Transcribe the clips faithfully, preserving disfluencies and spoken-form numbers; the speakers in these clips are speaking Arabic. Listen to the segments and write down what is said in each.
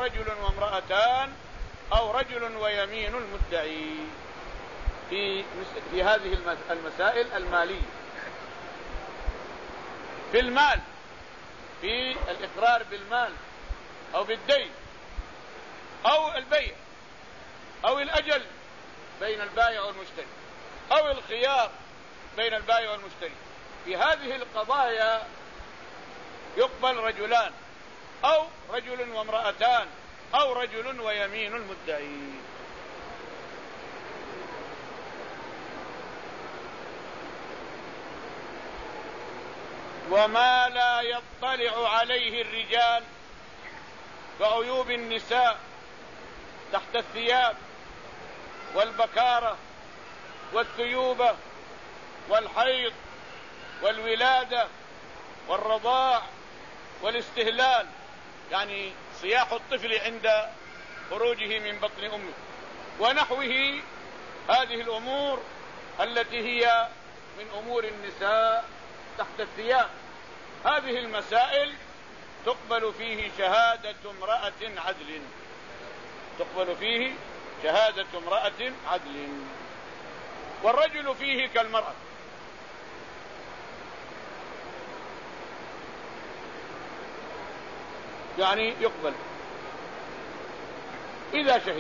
رجل وامرأتان أو رجل ويمين المدعي في في هذه المسائل المالية. في المال، في الإقرار بالمال أو بالدين أو البيع أو الأجل بين البائع والمشتري أو الخيار بين البائع والمشتري، في هذه القضايا يقبل رجلان أو رجل وامرأتان أو رجل ويمين المدعي. وما لا يطلع عليه الرجال كعيوب النساء تحت الثياب والبكارة والثيوبة والحيض والولادة والرضاع والاستهلال، يعني صياح الطفل عند خروجه من بطن أمه ونحوه، هذه الأمور التي هي من أمور النساء تحت الثياب، هذه المسائل تقبل فيه شهادة امرأة عدل، تقبل فيه شهادة امرأة عدل، والرجل فيه كالمرأة. يعني يقبل إذا شهد.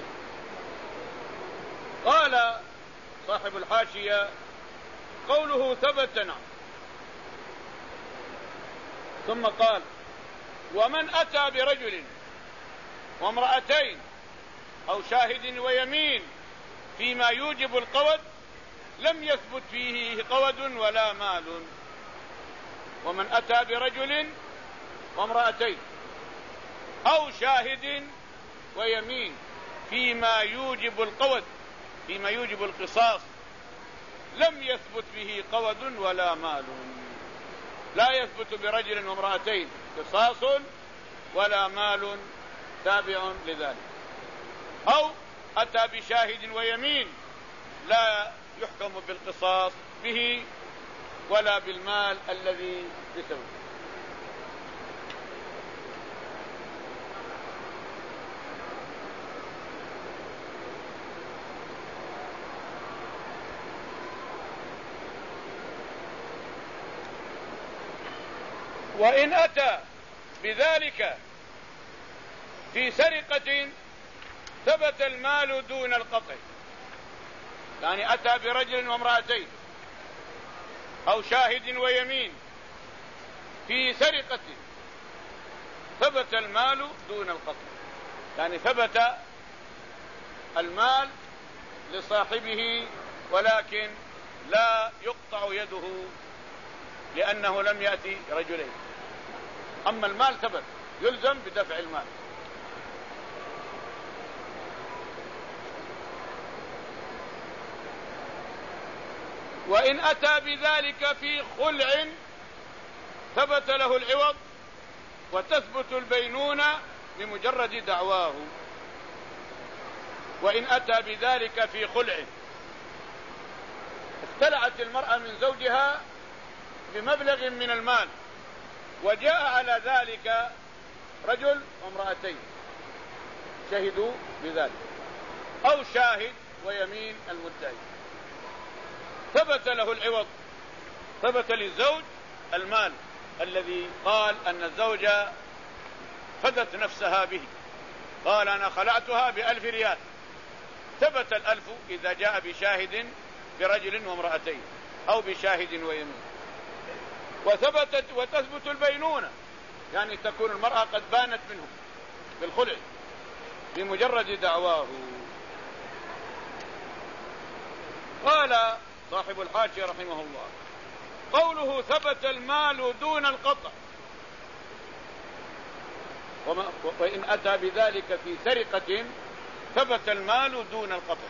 قال صاحب الحاشية: قوله ثبت نعم. ثم قال: ومن أتى برجل وامرأتين أو شاهد ويمين فيما يوجب القود لم يثبت فيه قود ولا مال. ومن أتى برجل وامرأتين أو شاهد ويمين فيما يوجب القود، فيما يوجب القصاص، لم يثبت فيه قود ولا مال. لا يثبت برجل وامرأتين قصاص ولا مال تابع لذلك. أو أتى بشاهد ويمين لا يحكم بالقصاص به ولا بالمال الذي بسببه. وإن أتى بذلك في سرقة ثبت المال دون القطع، يعني أتى برجل وامرأتين أو شاهد ويمين في سرقة ثبت المال دون القطع، يعني ثبت المال لصاحبه ولكن لا يقطع يده لأنه لم يأتي رجلين، أما المال ثبت يلزم بدفع المال. وإن أتى بذلك في خلع ثبت له العوض وتثبت البينونة بمجرد دعواه. وإن أتى بذلك في خلع، اختلعت المرأة من زوجها بمبلغ من المال وجاء على ذلك رجل وامرأتين شهدوا بذلك أو شاهد ويمين المدعي، ثبت له العوض، ثبت للزوج المال الذي قال أن الزوجة فدت نفسها به، قال أنا خلعتها بألف ريال، ثبت الألف إذا جاء بشاهد برجل وامرأتين أو بشاهد ويمين. وثبتت وتثبت البينونة، يعني تكون المرأة قد بانت منه بالخلع بمجرد دعواه. قال صاحب الحاشية رحمه الله: قوله ثبت المال دون القطع، وإن أتى بذلك في سرقة ثبت المال دون القطع،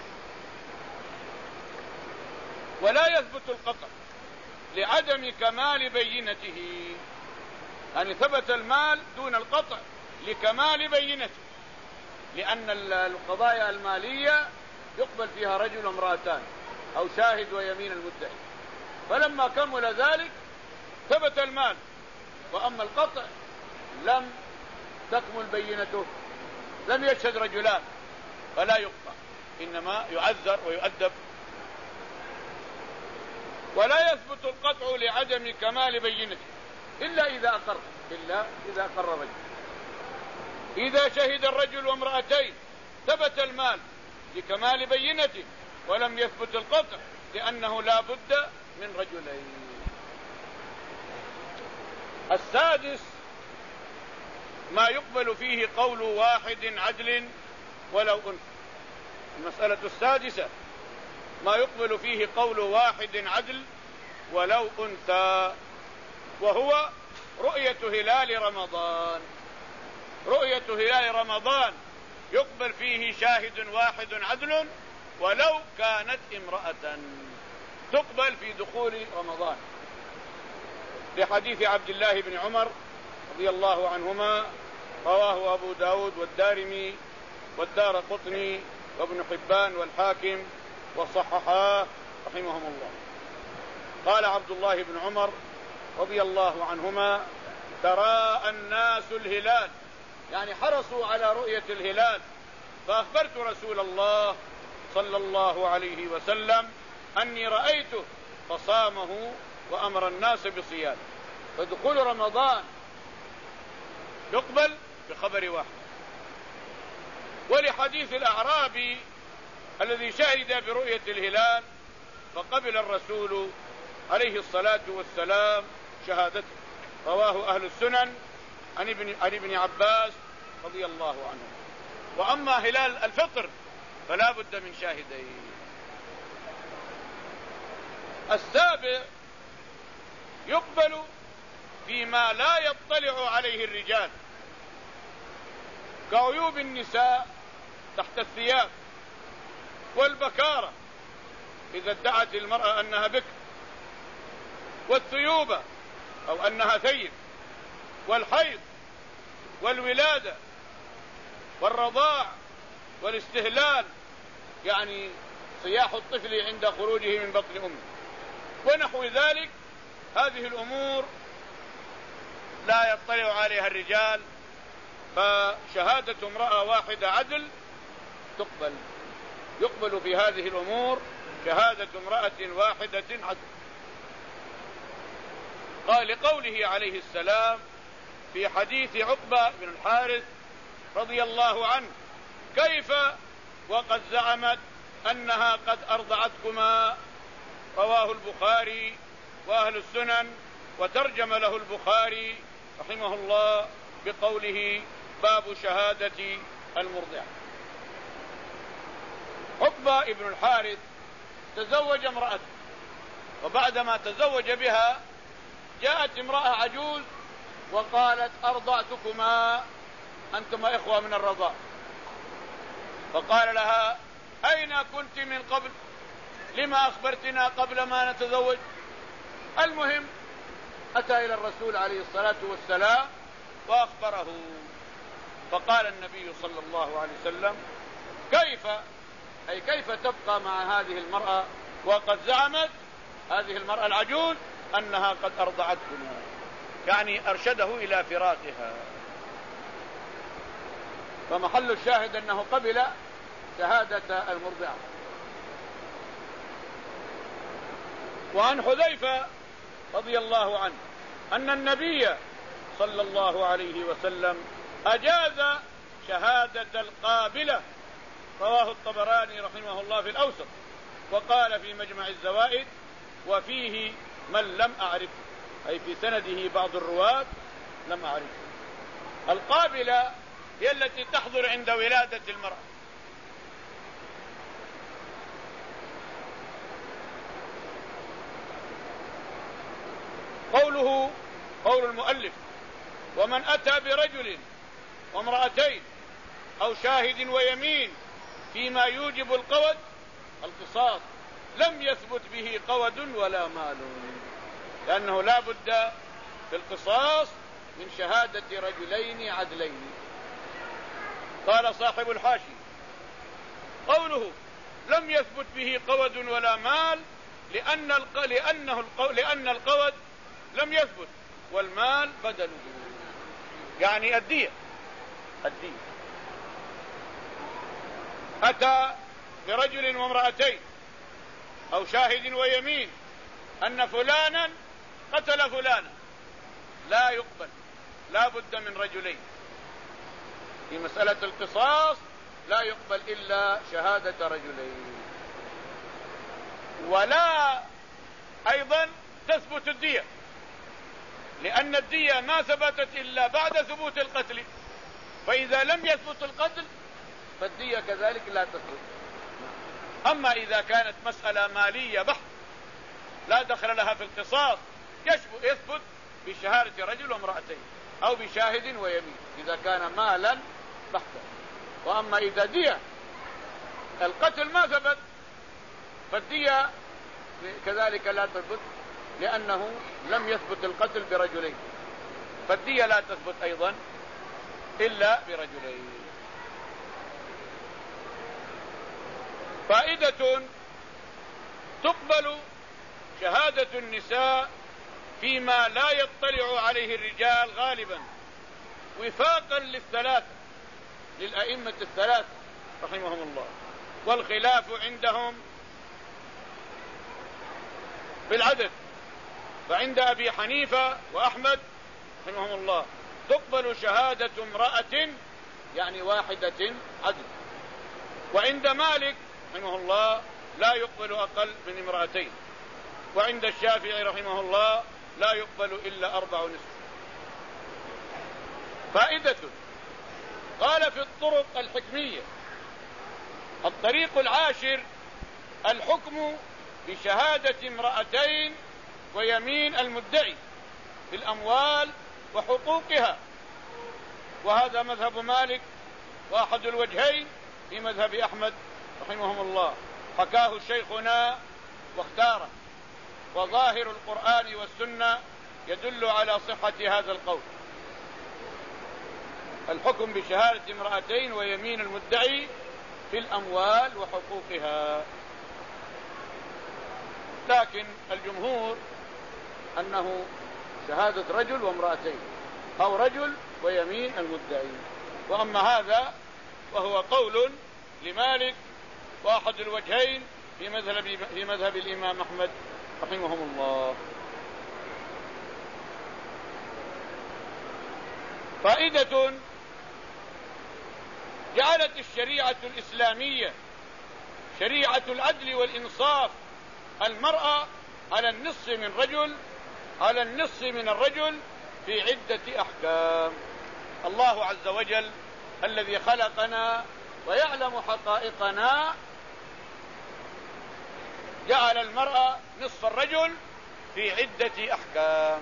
ولا يثبت القطع لعدم كمال بينته، يعني ثبت المال دون القطع لكمال بينته، لأن القضايا المالية يقبل فيها رجل وامرأتان أو شاهد ويمين المدعي، فلما كمل ذلك ثبت المال، وأما القطع لم تكمل بينته لم يشهد رجلان فلا يقطع، إنما يعذر ويؤدب. ولا يثبت القطع لعدم كمال بينته إلا إذا أقر إلا إذا أقر الرجل. إذا شهد الرجل وامرأتين ثبت المال لكمال بينته، ولم يثبت القطع لأنه لا بد من رجلين. السادس ما يقبل فيه قول واحد عدل ولو أنثى. المسألة السادسة ما يقبل فيه قول واحد عدل ولو أنثى، وهو رؤية هلال رمضان. رؤية هلال رمضان يقبل فيه شاهد واحد عدل ولو كانت امرأة، تقبل في دخول رمضان، لحديث عبد الله بن عمر رضي الله عنهما، رواه أبو داود والدارمي والدار قطني وابن حبان والحاكم وصححاه رحمهم الله. قال عبد الله بن عمر رضي الله عنهما: تراءى الناس الهلال، يعني حرصوا على رؤية الهلال، فأخبرت رسول الله صلى الله عليه وسلم أني رأيته فصامه وأمر الناس بصيامه. فدخول رمضان يقبل بخبر واحد. ولحديث الأعرابي الذي شهد برؤية الهلال فقبل الرسول عليه الصلاة والسلام شهادته، رواه أهل السنن عن ابن, عن ابن عباس رضي الله عنه. وأما هلال الفطر فلا بد من شاهدين. السابع يقبل فيما لا يطلع عليه الرجال، كعيوب النساء تحت الثياب، والبكارة إذا ادعت المرأة أنها بكر، والثيوبة أو أنها ثيب، والحيض والولادة والرضاع والاستهلال، يعني صياح الطفل عند خروجه من بطن أمه ونحو ذلك. هذه الأمور لا يطلع عليها الرجال، فشهادة امرأة واحدة عدل تقبل. يقبل في هذه الأمور شهادة امرأة واحدة عدل. قال لقوله عليه السلام في حديث عقبة بن الحارث رضي الله عنه: كيف وقد زعمت أنها قد أرضعتكما، رواه البخاري وأهل السنن، وترجم له البخاري رحمه الله بقوله: باب شهادة المرضعة. عقبة بن الحارث تزوج امرأة، وبعدما تزوج بها جاءت امرأة عجوز وقالت: أرضعتكما، أنتما إخوة من الرضاع. فقال لها: أين كنت من قبل؟ لما أخبرتنا قبل ما نتزوج؟ المهم أتى إلى الرسول عليه الصلاة والسلام وأخبره، فقال النبي صلى الله عليه وسلم: كيف أي كيف تبقى مع هذه المرأة وقد زعمت هذه المرأة العجوز أنها قد أرضعتكما، يعني أرشده إلى فراقها. فمحل الشاهد أنه قبل شهادة المرضعة. وعن حذيفة رضي الله عنه أن النبي صلى الله عليه وسلم أجاز شهادة القابلة، رواه الطبراني رحمه الله في الأوسط، وقال في مجمع الزوائد: وفيه من لم أعرف، أي في سنده بعض الرواة لم أعرف. القابلة هي التي تحضر عند ولادة المرأة. قوله قول المؤلف: ومن أتى برجل وامرأتين أو شاهد ويمين فيما يوجب القود القصاص لم يثبت به قود ولا مال، لأنه لا بد في القصاص من شهادة رجلين عدلين. قال صاحب الحاشي: قوله لم يثبت به قود ولا مال لأن الق... لأنه الق... لأن القود لم يثبت والمال بدله، يعني الدية الدية أتى برجل وامرأتين أو شاهد ويمين أن فلانا قتل فلانا، لا يقبل، لا بد من رجلين. في مسألة القصاص لا يقبل إلا شهادة رجلين. ولا أيضا تثبت الدية، لأن الدية ما ثبتت إلا بعد ثبوت القتل، فإذا لم يثبت القتل فالدية كذلك لا تثبت. أما إذا كانت مسألة مالية بحت لا دخل لها في القصاص يثبت بشهادة رجل وامرأتين أو بشاهد ويمين إذا كان مالا بحتا. وأما إذا دية القتل ما ثبت فالدية كذلك لا تثبت، لأنه لم يثبت القتل برجلين، فالدية لا تثبت أيضا إلا برجلين. فائدة: تقبل شهادة النساء فيما لا يطلع عليه الرجال غالبا، وفاقا للثلاثة، للأئمة الثلاثة رحمهم الله. والخلاف عندهم بالعدد، فعند أبي حنيفة وأحمد رحمهم الله تقبل شهادة امرأة يعني واحدة عدل، وعند مالك رحمه الله لا يقبل أقل من امرأتين، وعند الشافعي رحمه الله لا يقبل إلا أربع نصف. فائدة: قال في الطرق الحكمية: الطريق العاشر الحكم بشهادة امرأتين ويمين المدعي في الأموال وحقوقها، وهذا مذهب مالك وأحد الوجهين في مذهب أحمد رحمهم الله، حكاه شيخنا واختاره، وظاهر القرآن والسنة يدل على صحة هذا القول. الحكم بشهادة امرأتين ويمين المدعي في الأموال وحقوقها، لكن الجمهور أنه شهادة رجل وامرأتين أو رجل ويمين المدعي. وأما هذا وهو قول لمالك وأحد الوجهين في مذهب, في مذهب الإمام أحمد رحمهم الله. فائدة: جعلت الشريعة الإسلامية شريعة العدل والإنصاف المرأة على النصف من رجل على النصف من الرجل في عدة أحكام. الله عز وجل الذي خلقنا ويعلم حقائقنا جعل المرأة نصف الرجل في عدة أحكام،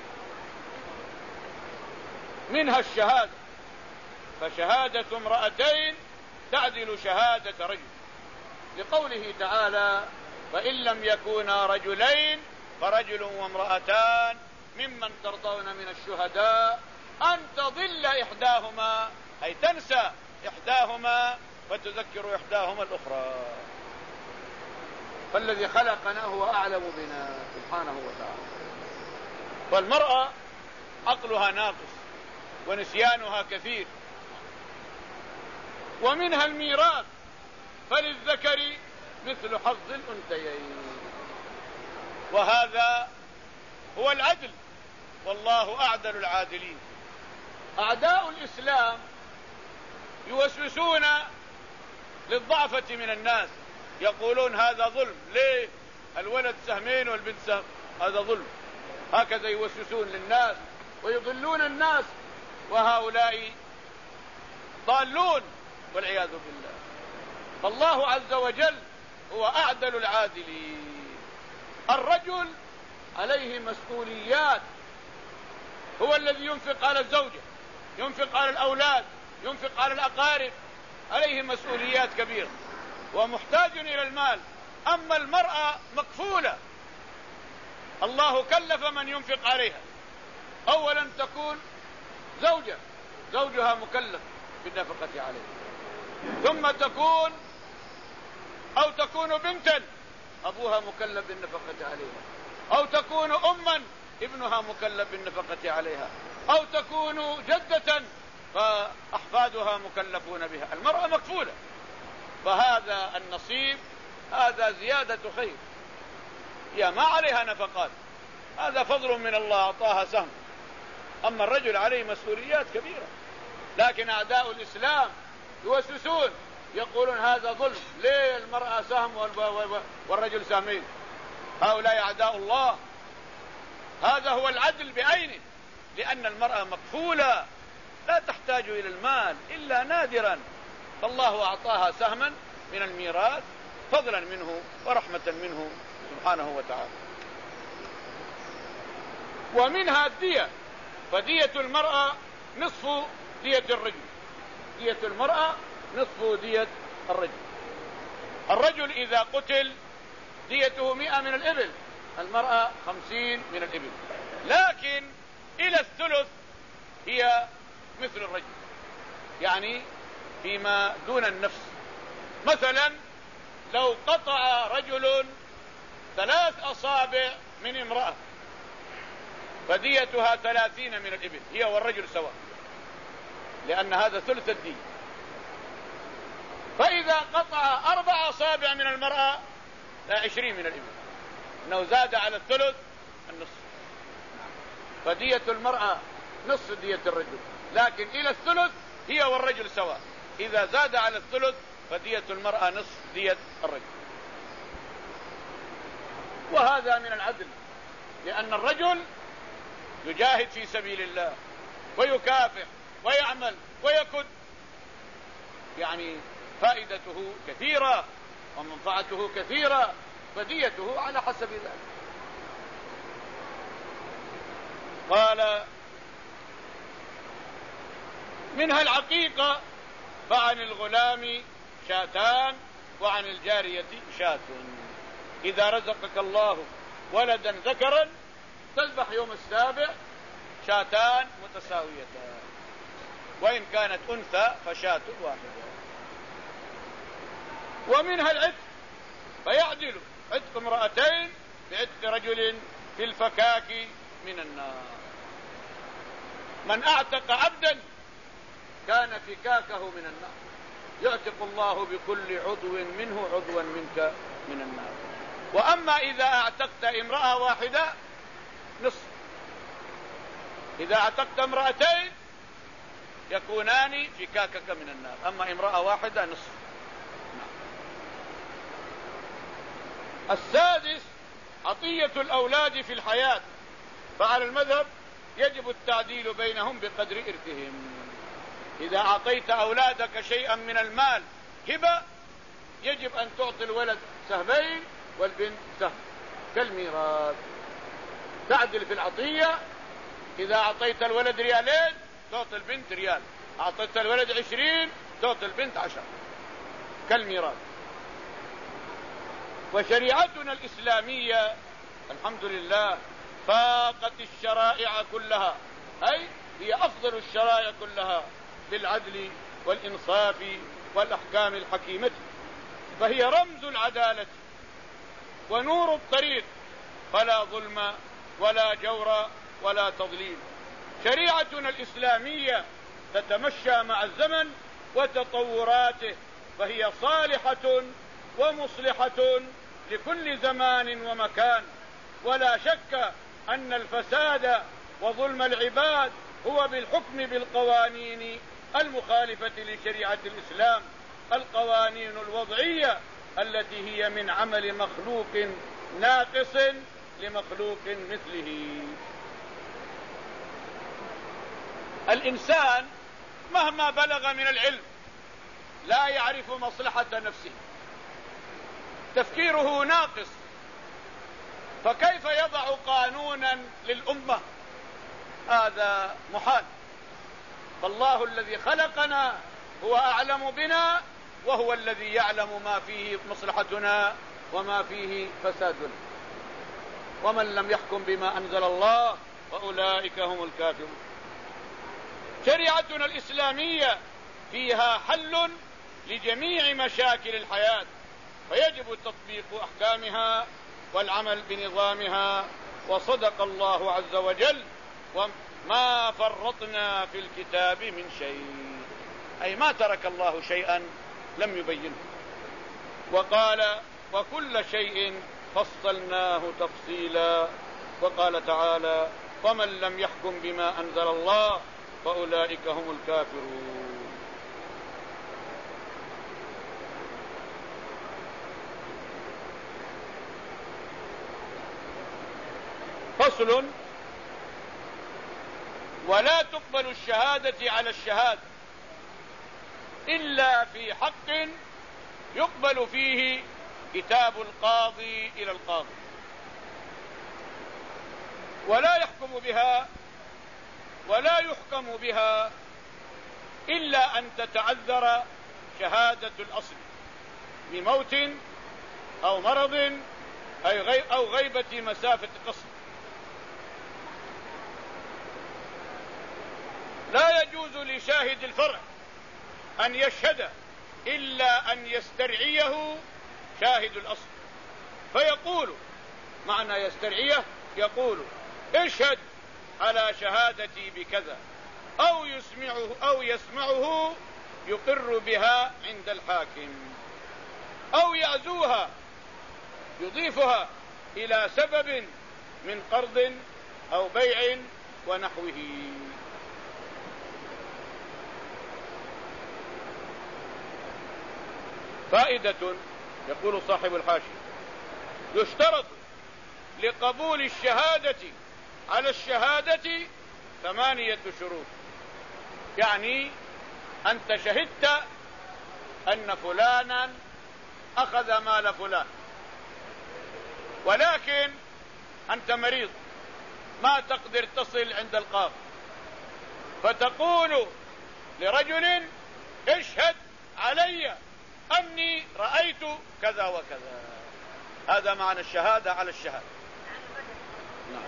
منها الشهادة، فشهادة امرأتين تعدل شهادة رجل، لقوله تعالى: فإن لم يكونا رجلين فرجل وامرأتان ممن ترضون من الشهداء أن تضل إحداهما، أي تنسى إحداهما فتذكر إحداهما الأخرى. فالذي خلقنا هو أعلم بنا سبحانه وتعالى. والمرأة عقلها ناقص ونسيانها كثير، ومنها الميراث، فللذكر مثل حظ الأنثيين، وهذا هو العدل، والله أعدل العادلين. أعداء الإسلام يوسوسون للضعفة من الناس، يقولون هذا ظلم، ليه الولد سهمين والبنت سهم، هذا ظلم، هكذا يوسوسون للناس ويضلون الناس، وهؤلاء ضالون والعياذ بالله. فالله عز وجل هو أعدل العادلين. الرجل عليه مسؤوليات، هو الذي ينفق على الزوجة، ينفق على الأولاد، ينفق على الأقارب، عليه مسؤوليات كبيرة ومحتاج إلى المال. أما المرأة مكفولة، الله كلف من ينفق عليها، أولا تكون زوجة، زوجها مكلف بالنفقة عليها، ثم تكون أو تكون بنتا أبوها مكلف بالنفقة عليها، أو تكون أما ابنها مكلف بالنفقة عليها، أو تكون جدة فأحفادها مكلفون بها. المرأة مكفولة، فهذا النصيب هذا زيادة خير، هي ما عليها نفقات، هذا فضل من الله أعطاها سهم. أما الرجل عليه مسؤوليات كبيرة، لكن أعداء الإسلام يوسوسون يقولون هذا ظلم، ليه المرأة سهم والرجل سهمين؟ هؤلاء أعداء الله. هذا هو العدل بعينه، لأن المرأة مكفولة لا تحتاج إلى المال إلا نادرا، فالله أعطاها سهما من الميراث فضلا منه ورحمة منه سبحانه وتعالى. ومنها الدية، فدية المرأة نصف دية الرجل، دية المرأة نصف دية الرجل. الرجل إذا قتل ديته مئة من الإبل، المرأة خمسين من الإبل، لكن إلى الثلث هي مثل الرجل، يعني فيما دون النفس. مثلا لو قطع رجل ثلاث أصابع من امرأة فديتها ثلاثين من الإبل، هي والرجل سواء، لأن هذا ثلث الدية. فإذا قطع أربع أصابع من المرأة عشرين من الإبل، أنه زاد على الثلث النصف. فدية المرأة نصف دية الرجل، لكن إلى الثلث هي والرجل سواء، إذا زاد على الثلث فدية المرأة نصف دية الرجل. وهذا من العدل، لأن الرجل يجاهد في سبيل الله ويكافح ويعمل ويكد، يعني فائدته كثيرة ومنفعته كثيرة، فديته على حسب ذلك. قال منها العقيقة، فعن الغلام شاتان وعن الجارية شاة. إذا رزقك الله ولدا ذكرا تذبح يوم السابع شاتان متساويتان، وإن كانت أنثى فشاة واحدة. ومنها العتق، فيعدل عتق امرأتين بعتق رجل في الفكاك من النار. من أعتق عبدا كان فكاكه من النار، يعتق الله بكل عضو منه عضوا منك من النار. وأما إذا أعتقت امرأة واحدة نصف، إذا أعتقت امرأتين يكونان فكاكك من النار، أما امرأة واحدة نصف. السادس عطية الأولاد في الحياة، فعلى المذهب يجب التعديل بينهم بقدر إرثهم. إذا أعطيت أولادك شيئا من المال هبة يجب أن تعطي الولد سهمين والبنت سهم كالميراث، تعدل في العطية. إذا أعطيت الولد ريالين تعطي البنت ريال، أعطيت الولد عشرين تعطي البنت عشر كالميراث. وشريعتنا الإسلامية الحمد لله فاقت الشرائع كلها، أي هي أفضل الشرائع كلها بالعدل والإنصاف والأحكام الحكيمة، فهي رمز العدالة ونور الطريق، فلا ظلم ولا جور ولا تضليل. شريعتنا الإسلامية تتمشى مع الزمن وتطوراته، فهي صالحة ومصلحة لكل زمان ومكان. ولا شك أن الفساد وظلم العباد هو بالحكم بالقوانين المخالفة لشريعة الإسلام، القوانين الوضعية التي هي من عمل مخلوق ناقص لمخلوق مثله. الإنسان مهما بلغ من العلم لا يعرف مصلحة نفسه، تفكيره ناقص، فكيف يضع قانونا للأمة؟ هذا محال. فالله الذي خلقنا هو أعلم بنا، وهو الذي يعلم ما فيه مصلحتنا وما فيه فسادنا. ومن لم يحكم بما أنزل الله فأولئك هم الكافرون. شريعتنا الإسلامية فيها حل لجميع مشاكل الحياة، فيجب تطبيق أحكامها والعمل بنظامها. وصدق الله عز وجل: وما فرطنا في الكتاب من شيء، أي ما ترك الله شيئا لم يبينه. وقال وكل شيء فصلناه تفصيلا. وقال تعالى ومن لم يحكم بما أنزل الله فأولئك هم الكافرون. فصل. ولا تقبل الشهادة على الشهادة إلا في حق يقبل فيه كتاب القاضي إلى القاضي، ولا يحكم بها ولا يحكم بها إلا أن تتعذر شهادة الأصل بموت أو مرض أو غيبة مسافة قصر. لا يجوز لشاهد الفرع أن يشهد إلا أن يسترعيه شاهد الأصل، فيقول معنى يسترعيه يقول اشهد على شهادتي بكذا، أو يسمعه أو يسمعه يقر بها عند الحاكم، أو يعزوها يضيفها إلى سبب من قرض أو بيع ونحوه. فائدة. يقول صاحب الحاشية يشترط لقبول الشهادة على الشهادة ثمانية شروط. يعني أنت شهدت أن فلانا أخذ مال فلان، ولكن أنت مريض ما تقدر تصل عند القاضي، فتقول لرجل اشهد علي أني رأيت كذا وكذا. هذا معنى الشهادة على الشهادة. نعم.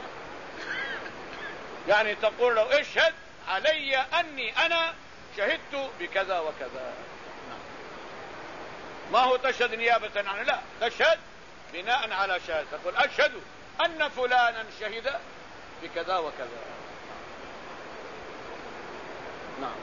يعني تقول له اشهد علي أني أنا شهدت بكذا وكذا. نعم. ما هو تشهد نيابة عنه، لا، تشهد بناء على شهادة. تقول أشهد أن فلانا شهد بكذا وكذا. نعم.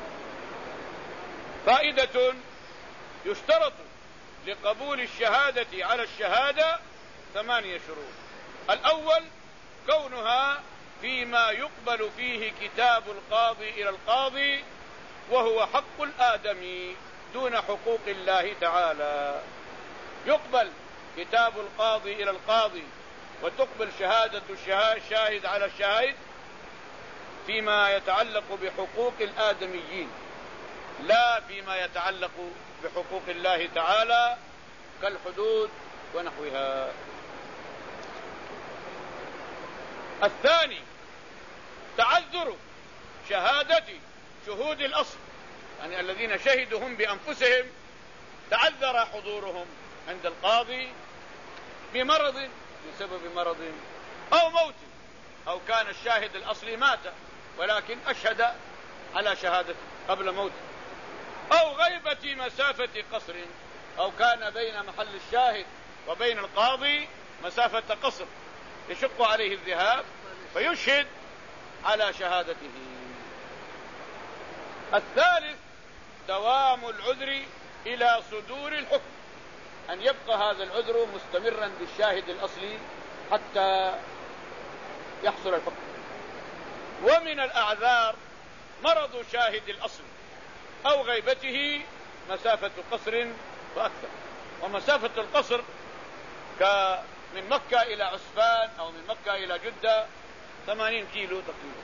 فائدة. يشترط لقبول الشهادة على الشهادة ثمانية شروط. الأول كونها فيما يقبل فيه كتاب القاضي إلى القاضي، وهو حق الآدمي دون حقوق الله تعالى. يقبل كتاب القاضي إلى القاضي وتقبل شهادة الشاهد على الشاهد فيما يتعلق بحقوق الآدميين، لا فيما يتعلق بحقوق الله تعالى كالحدود ونحوها. الثاني تعذر شهادة شهود الأصل، يعني الذين شهدوا هم بأنفسهم تعذر حضورهم عند القاضي بمرض، بسبب مرض أو موت، أو كان الشاهد الأصلي مات ولكن أشهد على شهادته قبل موته، أو غيبة مسافة قصر، أو كان بين محل الشاهد وبين القاضي مسافة قصر يشق عليه الذهاب فيشهد على شهادته. الثالث دوام العذر إلى صدور الحكم، أن يبقى هذا العذر مستمرا بالشاهد الأصلي حتى يحصل الحكم. ومن الأعذار مرض شاهد الأصل أو غيبته مسافة قصر فأكثر، ومسافة القصر من مكة إلى عسفان أو من مكة إلى جدة ثمانين كيلو تقريبا.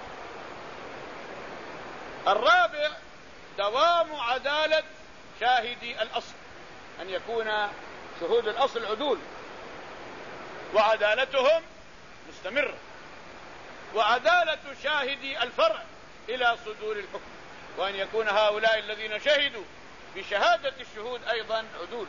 الرابع دوام عدالة شاهدي الأصل، أن يكون شهود الأصل عدول وعدالتهم مستمرة، وعدالة شاهدي الفرع إلى صدور الحكم، وأن يكون هؤلاء الذين شهدوا بشهادة الشهود أيضا عدول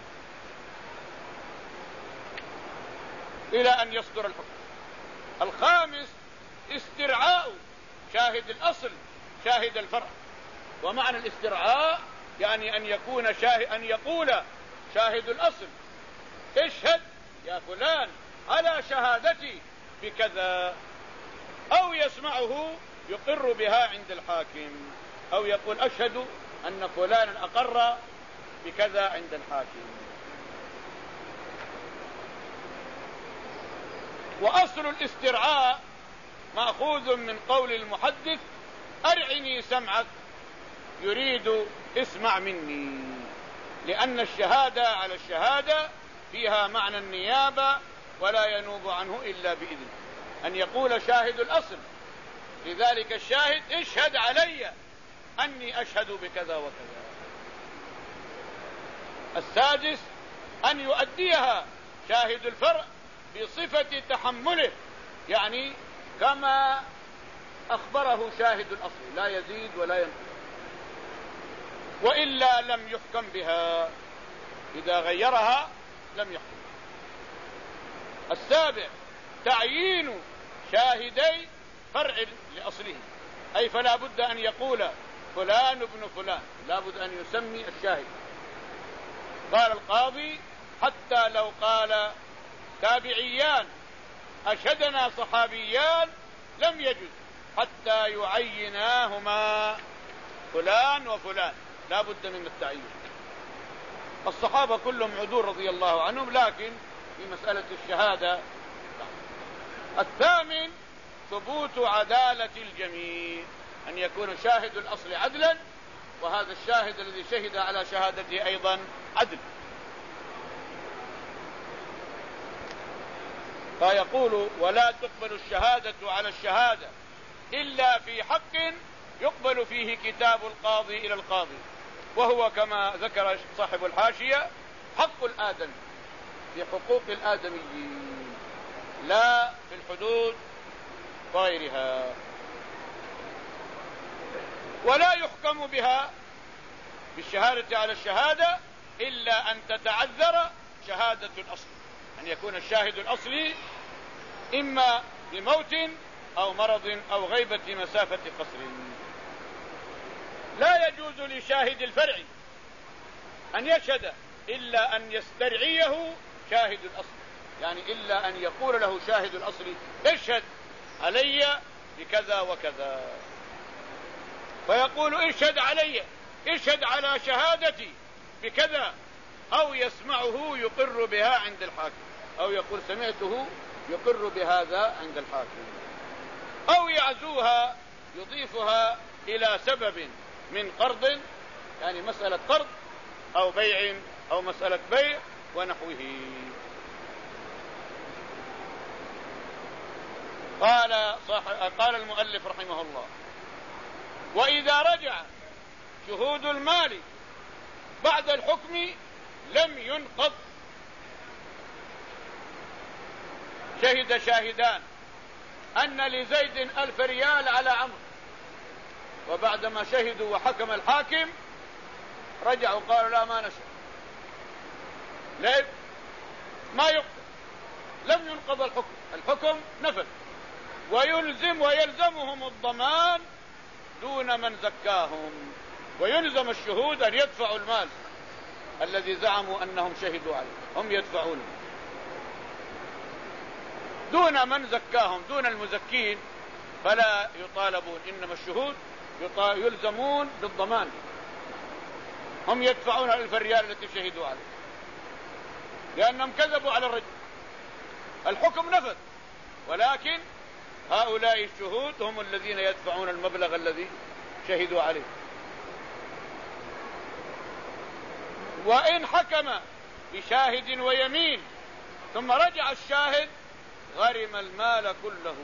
إلى أن يصدر الحكم. الخامس استرعاء شاهد الأصل شاهد الفرع، ومعنى الاسترعاء يعني أن يكون شاهد أن يقول شاهد الأصل اشهد يا فلان على شهادتي بكذا، أو يسمعه يقر بها عند الحاكم، أو يقول أشهد أن فلانا أقر بكذا عند الحاكم. وأصل الاسترعاء مأخوذ من قول المحدث أرعني سمعك، يريد اسمع مني، لأن الشهادة على الشهادة فيها معنى النيابة ولا ينوب عنه إلا بإذن أن يقول شاهد الأصل. لذلك الشاهد اشهد علي أني أشهد بكذا وكذا. السادس أن يؤديها شاهد الفرع بصفة تحمله، يعني كما أخبره شاهد الأصل لا يزيد ولا ينقص، وإلا لم يحكم بها، إذا غيرها لم يحكم. السابع تعيين شاهدي فرع لأصله، أي فلا بد أن يقول فلان ابن فلان، لا بد أن يسمي الشاهد. قال القاضي حتى لو قال تابعيان أشهدنا صحابيان لم يجوز حتى يعيناهما فلان وفلان، لا بد من التعيين. الصحابة كلهم عدول رضي الله عنهم، لكن في مسألة الشهادة. الثامن ثبوت عدالة الجميع، أن يكون شاهد الأصل عدلا، وهذا الشاهد الذي شهد على شهادته أيضا عدل. فيقول ولا تقبل الشهادة على الشهادة إلا في حق يقبل فيه كتاب القاضي إلى القاضي، وهو كما ذكر صاحب الحاشية حق الآدم، في حقوق الآدميين لا في الحدود وغيرها. ولا يحكم بها بالشهادة على الشهادة إلا أن تتعذر شهادة الأصل، أن يكون الشاهد الأصلي إما بموت أو مرض أو غيبة مسافة قصر. لا يجوز لشاهد الفرع أن يشهد إلا أن يسترعيه شاهد الأصل، يعني إلا أن يقول له شاهد الأصل اشهد علي بكذا وكذا، فيقول اشهد علي، اشهد على شهادتي بكذا، أو يسمعه يقر بها عند الحاكم، أو يقول سمعته يقر بهذا عند الحاكم، أو يعزوها يضيفها إلى سبب من قرض، يعني مسألة قرض أو بيع أو مسألة بيع ونحوه. قال صاحب قال المؤلف رحمه الله: وإذا رجع شهود المال بعد الحكم لم ينقض. شهد شاهدان أن لزيد ألف ريال على عمرو، وبعدما شهدوا وحكم الحاكم رجعوا قالوا لا ما نشهد، ليه؟ ما يقضى، لم ينقض الحكم، الحكم نفذ، ويلزم ويلزمهم الضمان دون من زكاهم، ويلزم الشهود أن يدفعوا المال الذي زعموا أنهم شهدوا عليه، هم يدفعونه دون من زكاهم، دون المزكين فلا يطالبون، إنما الشهود يلزمون بالضمان، هم يدفعون ألف ريال التي شهدوا عليه لأنهم كذبوا على الرجل. الحكم نفذ، ولكن هؤلاء الشهود هم الذين يدفعون المبلغ الذي شهدوا عليه. وإن حكم بشاهد ويمين ثم رجع الشاهد غرم المال كله.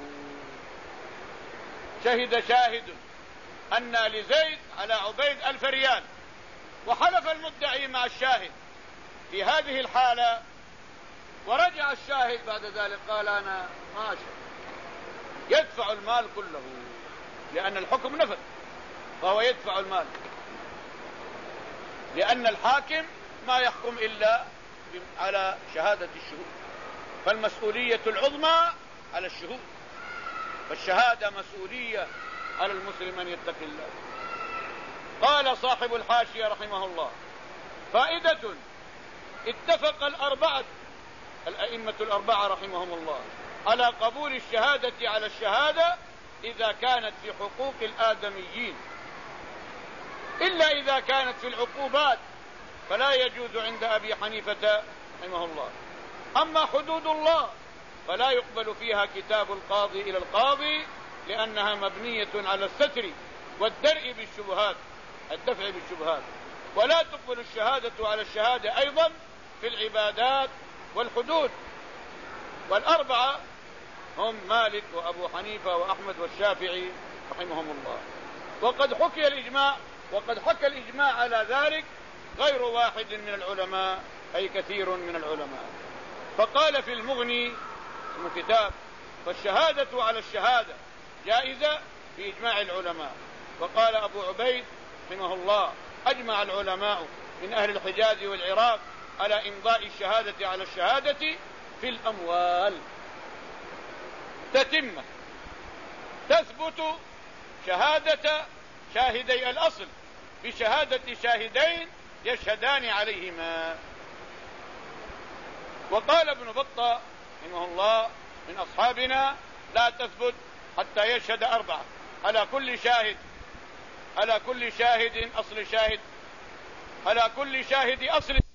شهد شاهد أن لزيد على عبيد ألف ريال، وحلف المدعي مع الشاهد في هذه الحالة، ورجع الشاهد بعد ذلك قال أنا ما أشهد، يدفع المال كله لأن الحكم نفذ، فهو يدفع المال، لأن الحاكم ما يحكم إلا على شهادة الشهود، فالمسؤولية العظمى على الشهود، فالشهادة مسؤولية على المسلم أن يتقي الله. قال صاحب الحاشية رحمه الله: فائدة: اتفق الأربعة الأئمة الأربعة رحمهم الله على قبول الشهادة على الشهادة إذا كانت في حقوق الآدميين، إلا إذا كانت في العقوبات فلا يجوز عند أبي حنيفة رحمه الله. أما حدود الله فلا يقبل فيها كتاب القاضي إلى القاضي، لأنها مبنية على الستر والدرء بالشبهات، الدفع بالشبهات. ولا تقبل الشهادة على الشهادة أيضا في العبادات والحدود. والأربعة هم مالك وأبو حنيفة وأحمد والشافعي رحمهم الله. وقد حكي الإجماع وقد حكى الإجماع على ذلك غير واحد من العلماء، أي كثير من العلماء. فقال في المغني اسمه كتاب: فالشهادة على الشهادة جائزة في إجماع العلماء. وقال أبو عبيد رحمه الله: أجمع العلماء من أهل الحجاز والعراق على إمضاء الشهادة على الشهادة في الأموال. تتمة تثبت شهادة شاهدي الأصل بشهادة شاهدين يشهدان عليهما. وقال ابن بطة رحمه الله من أصحابنا: لا تثبت حتى يشهد أربعة على كل شاهد على كل شاهد أصل شاهد على كل شاهد أصل